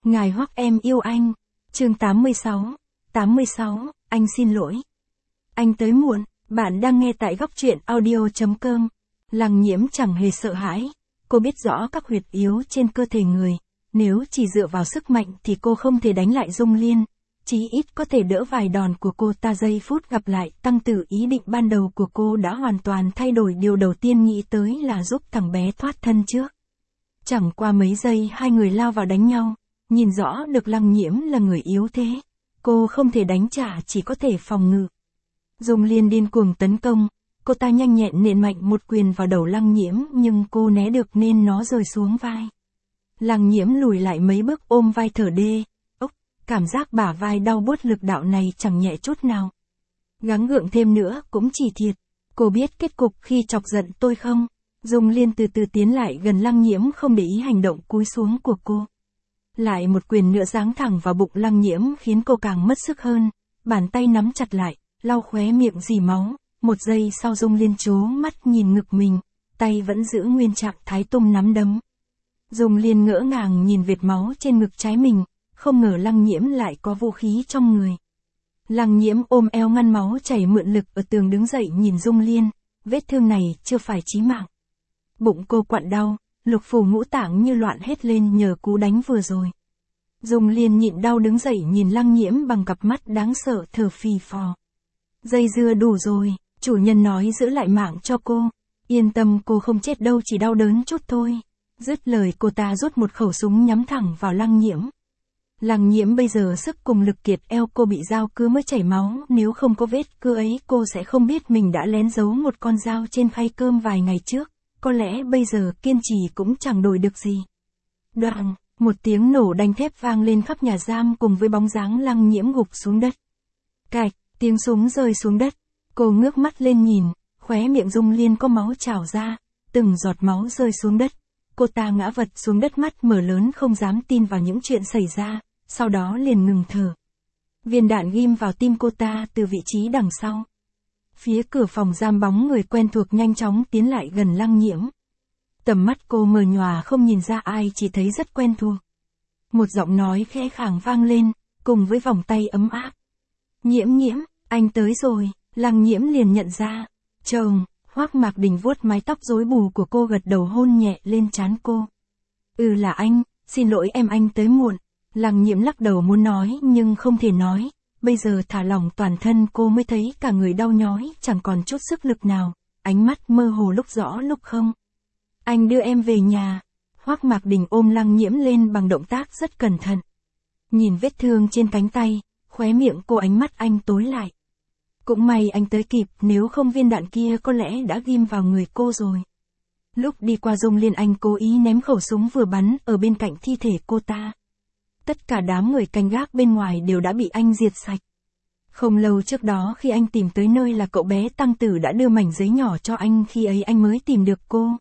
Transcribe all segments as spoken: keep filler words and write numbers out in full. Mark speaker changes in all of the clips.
Speaker 1: Ngài Hoắc em yêu anh. Chương tám mươi sáu. tám mươi sáu, anh xin lỗi. Anh tới muộn, bạn đang nghe tại góc truyện audio.com. Lăng Nhiễm chẳng hề sợ hãi, cô biết rõ các huyệt yếu trên cơ thể người, nếu chỉ dựa vào sức mạnh thì cô không thể đánh lại Dung Liên, chí ít có thể đỡ vài đòn của cô ta. Giây phút gặp lại Tăng Tử, ý định ban đầu của cô đã hoàn toàn thay đổi, điều đầu tiên nghĩ tới là giúp thằng bé thoát thân trước. Chẳng qua mấy giây hai người lao vào đánh nhau, nhìn rõ được Lăng Nhiễm là người yếu thế, cô không thể đánh trả, chỉ có thể phòng ngự. Dung Liên điên cuồng tấn công, cô ta nhanh nhẹn nện mạnh một quyền vào đầu Lăng Nhiễm, nhưng cô né được nên nó rơi xuống vai. Lăng Nhiễm lùi lại mấy bước ôm vai thở đê, ốc, cảm giác bả vai đau buốt, lực đạo này chẳng nhẹ chút nào. Gắng gượng thêm nữa cũng chỉ thiệt, cô biết kết cục khi chọc giận tôi không? Dung Liên từ từ tiến lại gần Lăng Nhiễm, không để ý hành động cúi xuống của cô. Lại một quyền nữa giáng thẳng vào bụng Lăng Nhiễm khiến cô càng mất sức hơn, bàn tay nắm chặt lại, lau khóe miệng rỉ máu. Một giây sau Dung Liên trố mắt nhìn ngực mình, tay vẫn giữ nguyên trạng thái tung nắm đấm. Dung Liên ngỡ ngàng nhìn vệt máu trên ngực trái mình, không ngờ Lăng Nhiễm lại có vũ khí trong người. Lăng Nhiễm ôm eo ngăn máu chảy, mượn lực ở tường đứng dậy nhìn Dung Liên, vết thương này chưa phải chí mạng. Bụng cô quặn đau, lục phủ ngũ tạng như loạn hết lên nhờ cú đánh vừa rồi. Dung Liên nhịn đau đứng dậy nhìn Lăng Nhiễm bằng cặp mắt đáng sợ, thở phì phò. Dây dưa đủ rồi, chủ nhân nói giữ lại mạng cho cô. Yên tâm, cô không chết đâu, chỉ đau đớn chút thôi. Dứt lời cô ta rút một khẩu súng nhắm thẳng vào Lăng Nhiễm. Lăng Nhiễm bây giờ sức cùng lực kiệt, eo cô bị dao cưa mới chảy máu, nếu không có vết cưa ấy cô sẽ không biết mình đã lén giấu một con dao trên khay cơm vài ngày trước. Có lẽ bây giờ kiên trì cũng chẳng đổi được gì. Đoàng, một tiếng nổ đanh thép vang lên khắp nhà giam cùng với bóng dáng Lăng Nhiễm gục xuống đất. Cạch, tiếng súng rơi xuống đất. Cô ngước mắt lên nhìn, khóe miệng Dung Liên có máu trào ra, từng giọt máu rơi xuống đất. Cô ta ngã vật xuống đất, mắt mở lớn không dám tin vào những chuyện xảy ra, sau đó liền ngừng thở. Viên đạn ghim vào tim cô ta từ vị trí đằng sau. Phía cửa phòng giam bóng người quen thuộc nhanh chóng tiến lại gần Lăng Nhiễm. Tầm mắt cô mờ nhòa không nhìn ra ai, chỉ thấy rất quen thuộc. Một giọng nói khẽ khàng vang lên, cùng với vòng tay ấm áp. Nhiễm Nhiễm, anh tới rồi. Lăng Nhiễm liền nhận ra. Chồng, Hoắc Mạc Đình vuốt mái tóc rối bù của cô, gật đầu hôn nhẹ lên trán cô. Ừ, là anh, xin lỗi em, anh tới muộn. Lăng Nhiễm lắc đầu muốn nói nhưng không thể nói. Bây giờ thả lỏng toàn thân cô mới thấy cả người đau nhói, chẳng còn chút sức lực nào, ánh mắt mơ hồ lúc rõ lúc không. Anh đưa em về nhà. Hoắc Mạc Đình ôm Lăng Nhiễm lên bằng động tác rất cẩn thận. Nhìn vết thương trên cánh tay, khóe miệng cô, ánh mắt anh tối lại. Cũng may anh tới kịp, nếu không viên đạn kia có lẽ đã ghim vào người cô rồi. Lúc đi qua Dung Liên, anh cố ý ném khẩu súng vừa bắn ở bên cạnh thi thể cô ta. Tất cả đám người canh gác bên ngoài đều đã bị anh diệt sạch. Không lâu trước đó khi anh tìm tới nơi là cậu bé Tăng Tử đã đưa mảnh giấy nhỏ cho anh, khi ấy anh mới tìm được cô.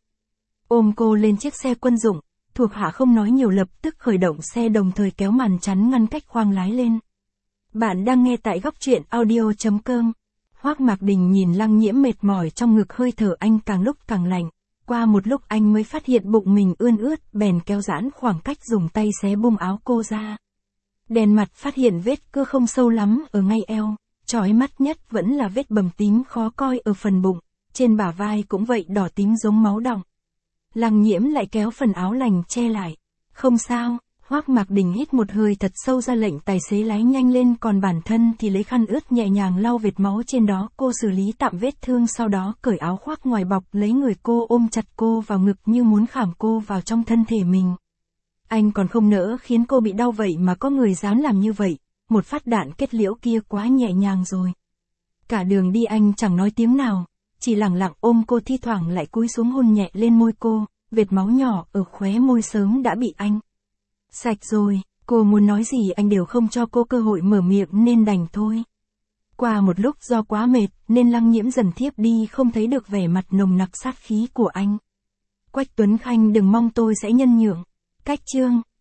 Speaker 1: Ôm cô lên chiếc xe quân dụng, thuộc hạ không nói nhiều lập tức khởi động xe, đồng thời kéo màn chắn ngăn cách khoang lái lên. Bạn đang nghe tại góc truyện audio.com. Hoắc Mạc Đình nhìn Lăng Nhiễm mệt mỏi trong ngực, hơi thở anh càng lúc càng lạnh. Qua một lúc anh mới phát hiện bụng mình ươn ướt, bèn kéo giãn khoảng cách, dùng tay xé bung áo cô ra. Đèn mặt phát hiện vết cưa không sâu lắm ở ngay eo, chói mắt nhất vẫn là vết bầm tím khó coi ở phần bụng, trên bả vai cũng vậy, đỏ tím giống máu đọng. Lăng Nhiễm lại kéo phần áo lành che lại. Không sao. Hoắc Mạc Đình hít một hơi thật sâu, ra lệnh tài xế lái nhanh lên, còn bản thân thì lấy khăn ướt nhẹ nhàng lau vệt máu trên đó. Cô xử lý tạm vết thương, sau đó cởi áo khoác ngoài bọc lấy người cô, ôm chặt cô vào ngực như muốn khảm cô vào trong thân thể mình. Anh còn không nỡ khiến cô bị đau vậy mà có người dám làm như vậy, một phát đạn kết liễu kia quá nhẹ nhàng rồi. Cả đường đi anh chẳng nói tiếng nào, chỉ lặng lặng ôm cô, thi thoảng lại cúi xuống hôn nhẹ lên môi cô, vệt máu nhỏ ở khóe môi sớm đã bị anh sạch rồi. Cô muốn nói gì anh đều không cho cô cơ hội mở miệng nên đành thôi. Qua một lúc do quá mệt nên Lăng Nhiễm dần thiếp đi, không thấy được vẻ mặt nồng nặc sát khí của anh. Quách Tuấn Khanh, đừng mong tôi sẽ nhân nhượng. Cách chương